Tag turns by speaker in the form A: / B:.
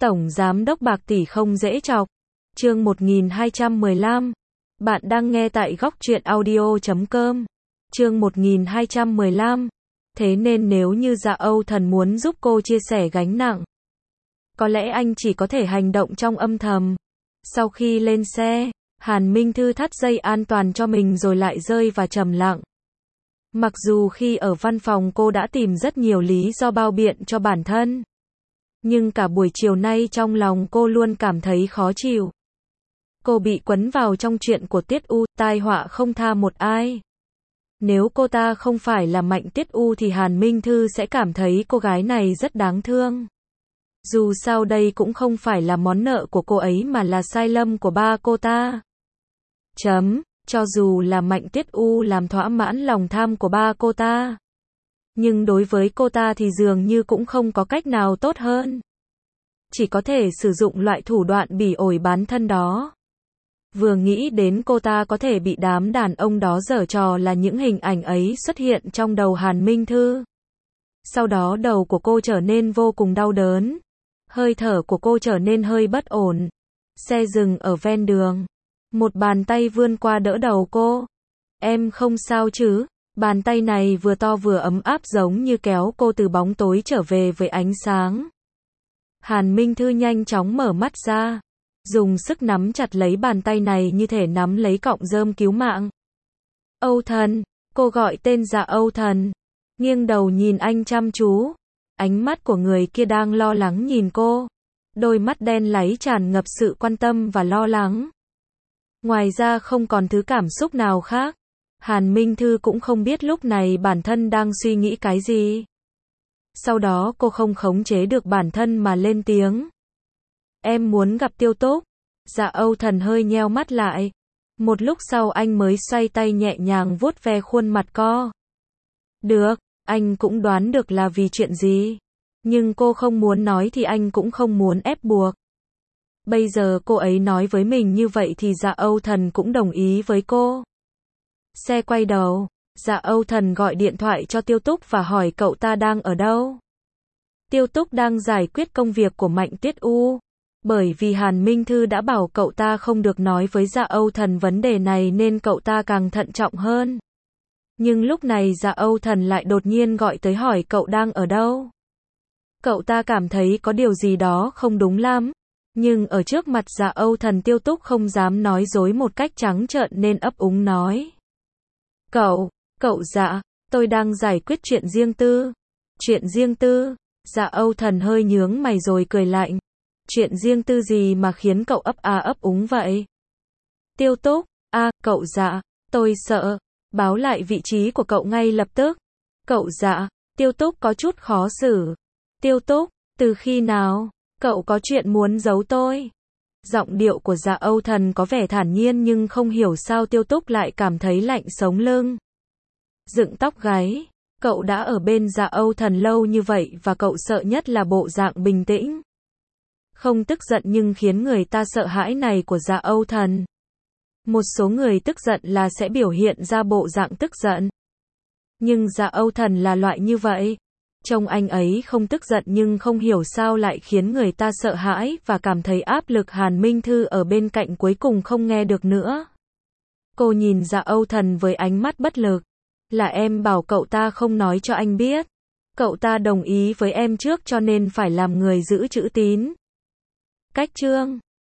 A: Tổng Giám đốc bạc tỷ không dễ chọc. Chương 1215. Bạn đang nghe tại góc truyện audio.com. Chương 1215. Thế nên nếu như Dạ Âu Thần muốn giúp cô chia sẻ gánh nặng, có lẽ anh chỉ có thể hành động trong âm thầm. Sau khi lên xe, Hàn Minh Thư thắt dây an toàn cho mình rồi lại rơi vào trầm lặng. Mặc dù khi ở văn phòng cô đã tìm rất nhiều lý do bao biện cho bản thân, nhưng cả buổi chiều nay trong lòng cô luôn cảm thấy khó chịu. Cô bị quấn vào trong chuyện của Tiết U, tai họa không tha một ai. Nếu cô ta không phải là Mạnh Tiết U thì Hàn Minh Thư sẽ cảm thấy cô gái này rất đáng thương. Dù sao đây cũng không phải là món nợ của cô ấy mà là sai lầm của ba cô ta. Cho dù là Mạnh Tiết U làm thỏa mãn lòng tham của ba cô ta, nhưng đối với cô ta thì dường như cũng không có cách nào tốt hơn. Chỉ có thể sử dụng loại thủ đoạn bỉ ổi bán thân đó. Vừa nghĩ đến cô ta có thể bị đám đàn ông đó giở trò là những hình ảnh ấy xuất hiện trong đầu Hàn Minh Thư. Sau đó đầu của cô trở nên vô cùng đau đớn. Hơi thở của cô trở nên hơi bất ổn. Xe dừng ở ven đường. Một bàn tay vươn qua đỡ đầu cô. Em không sao chứ? Bàn tay này vừa to vừa ấm áp giống như kéo cô từ bóng tối trở về với ánh sáng. Hàn Minh Thư nhanh chóng mở mắt ra, dùng sức nắm chặt lấy bàn tay này như thể nắm lấy cọng rơm cứu mạng. Âu Thần, cô gọi tên Dạ Âu Thần, nghiêng đầu nhìn anh chăm chú. Ánh mắt của người kia đang lo lắng nhìn cô, đôi mắt đen láy tràn ngập sự quan tâm và lo lắng. Ngoài ra không còn thứ cảm xúc nào khác. Hàn Minh Thư cũng không biết lúc này bản thân đang suy nghĩ cái gì. Sau đó cô không khống chế được bản thân mà lên tiếng. Em muốn gặp Tiêu Túc. Dạ Âu Thần hơi nheo mắt lại. Một lúc sau anh mới xoay tay nhẹ nhàng vuốt ve khuôn mặt cô. Được, anh cũng đoán được là vì chuyện gì. Nhưng cô không muốn nói thì anh cũng không muốn ép buộc. Bây giờ cô ấy nói với mình như vậy thì Dạ Âu Thần cũng đồng ý với cô. Xe quay đầu, Dạ Âu Thần gọi điện thoại cho Tiêu Túc và hỏi cậu ta đang ở đâu. Tiêu Túc đang giải quyết công việc của Mạnh Tiết U. Bởi vì Hàn Minh Thư đã bảo cậu ta không được nói với Dạ Âu Thần vấn đề này nên cậu ta càng thận trọng hơn. Nhưng lúc này Dạ Âu Thần lại đột nhiên gọi tới hỏi cậu đang ở đâu. Cậu ta cảm thấy có điều gì đó không đúng lắm. Nhưng ở trước mặt Dạ Âu Thần Tiêu Túc không dám nói dối một cách trắng trợn nên ấp úng nói. Cậu Dạ, tôi đang giải quyết chuyện riêng tư. Chuyện riêng tư? Dạ Âu Thần hơi nhướng mày rồi cười lạnh. Chuyện riêng tư gì mà khiến cậu ấp úng vậy? Tiêu Túc, cậu Dạ, tôi sợ. Báo lại vị trí của cậu ngay lập tức. Cậu Dạ, Tiêu Túc có chút khó xử. Tiêu Túc, từ khi nào? Cậu có chuyện muốn giấu tôi? Giọng điệu của Dạ Âu Thần có vẻ thản nhiên nhưng không hiểu sao Tiêu Túc lại cảm thấy lạnh sống lưng. Dựng tóc gáy. Cậu đã ở bên Dạ Âu Thần lâu như vậy và cậu sợ nhất là bộ dạng bình tĩnh, không tức giận nhưng khiến người ta sợ hãi này của Dạ Âu Thần. Một số người tức giận là sẽ biểu hiện ra bộ dạng tức giận. Nhưng Dạ Âu Thần là loại như vậy. Trông anh ấy không tức giận nhưng không hiểu sao lại khiến người ta sợ hãi và cảm thấy áp lực. Hàn Minh Thư ở bên cạnh cuối cùng không nghe được nữa. Cô nhìn Dạ Âu Thần với ánh mắt bất lực. Là em bảo cậu ta không nói cho anh biết. Cậu ta đồng ý với em trước cho nên phải làm người giữ chữ tín. Cách chương